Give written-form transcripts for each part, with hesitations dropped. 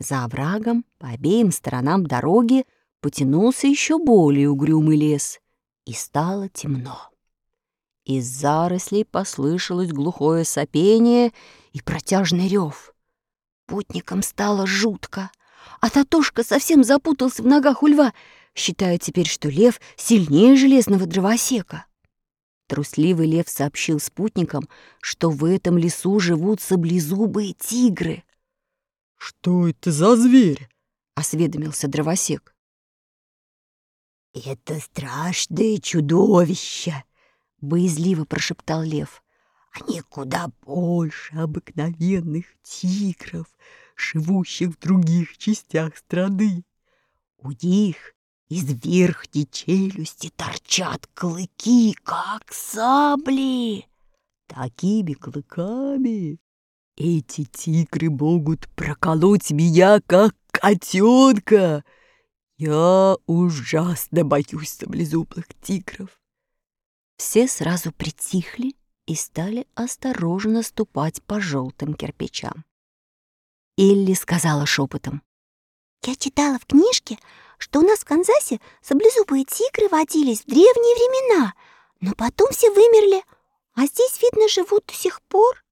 За оврагом по обеим сторонам дороги потянулся еще более угрюмый лес, и стало темно. Из зарослей послышалось глухое сопение и протяжный рев. Путникам стало жутко, а Татошка совсем запутался в ногах у льва, считая теперь, что лев сильнее железного дровосека. Трусливый лев сообщил спутникам, что в этом лесу живут саблезубые тигры. «Что это за зверь?» — осведомился дровосек. «Это страшное чудовище!» — боязливо прошептал лев. «Они куда больше обыкновенных тигров, живущих в других частях страны. У них из верхней челюсти торчат клыки, как сабли. Такими клыками эти тигры могут проколоть меня, как котенка. Я ужасно боюсь саблезубых тигров». Все сразу притихли и стали осторожно ступать по желтым кирпичам. Элли сказала шепотом: «Я читала в книжке, что у нас в Канзасе саблезубые тигры водились в древние времена, но потом все вымерли, а здесь, видно, живут до сих пор».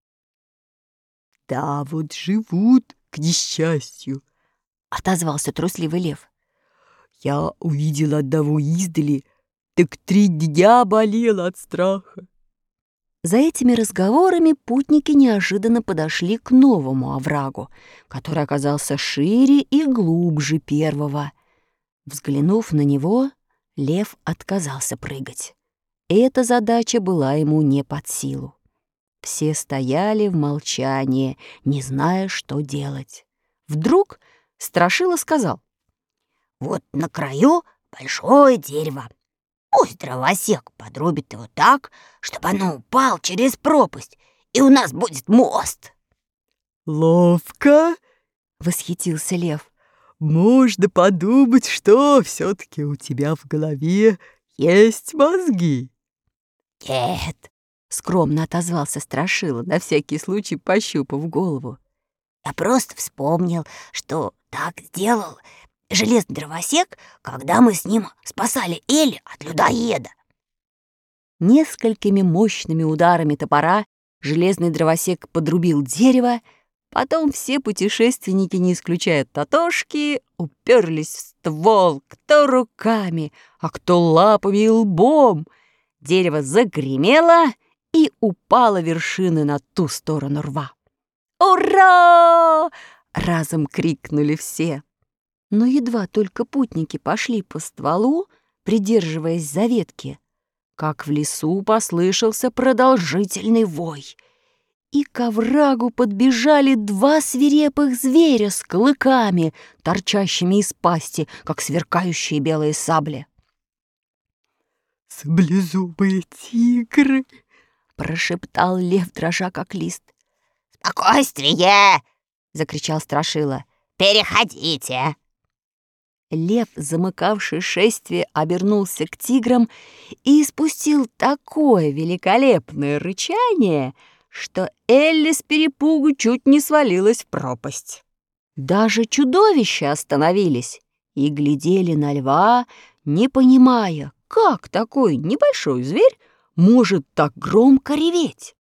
«Да вот живут, к несчастью», — отозвался трусливый лев. «Я увидел одного издали, так 3 дня болел от страха». За этими разговорами путники неожиданно подошли к новому оврагу, который оказался шире и глубже первого. Взглянув на него, лев отказался прыгать. Эта задача была ему не под силу. Все стояли в молчании, не зная, что делать. Вдруг Страшила сказал: «Вот на краю большое дерево. Пусть дровосек подрубит его так, чтобы оно упал через пропасть, и у нас будет мост». «Ловко!» — восхитился лев. «Можно подумать, что все-таки у тебя в голове есть мозги». «Нет», — скромно отозвался Страшила, на всякий случай пощупав голову. «я просто вспомнил, что так сделал железный дровосек, когда мы с ним спасали Элли от людоеда». Несколькими мощными ударами топора железный дровосек подрубил дерево, потом все путешественники, не исключая Татошки, уперлись в ствол, кто руками, а кто лапами и лбом. Дерево загремело и упало вершины на ту сторону рва. «Ура!» — разом крикнули все. Но едва только путники пошли по стволу, придерживаясь за ветки, как в лесу послышался продолжительный вой, и к оврагу подбежали 2 свирепых зверя с клыками, торчащими из пасти, как сверкающие белые сабли. «Саблезубые тигры!» — прошептал лев, дрожа как лист. «Спокойствие!» — закричал Страшила. «Переходите!» Лев, замыкавший шествие, обернулся к тиграм и испустил такое великолепное рычание, что Элли с перепугу чуть не свалилась в пропасть. Даже чудовища остановились и глядели на льва, не понимая, как такой небольшой зверь может так громко реветь.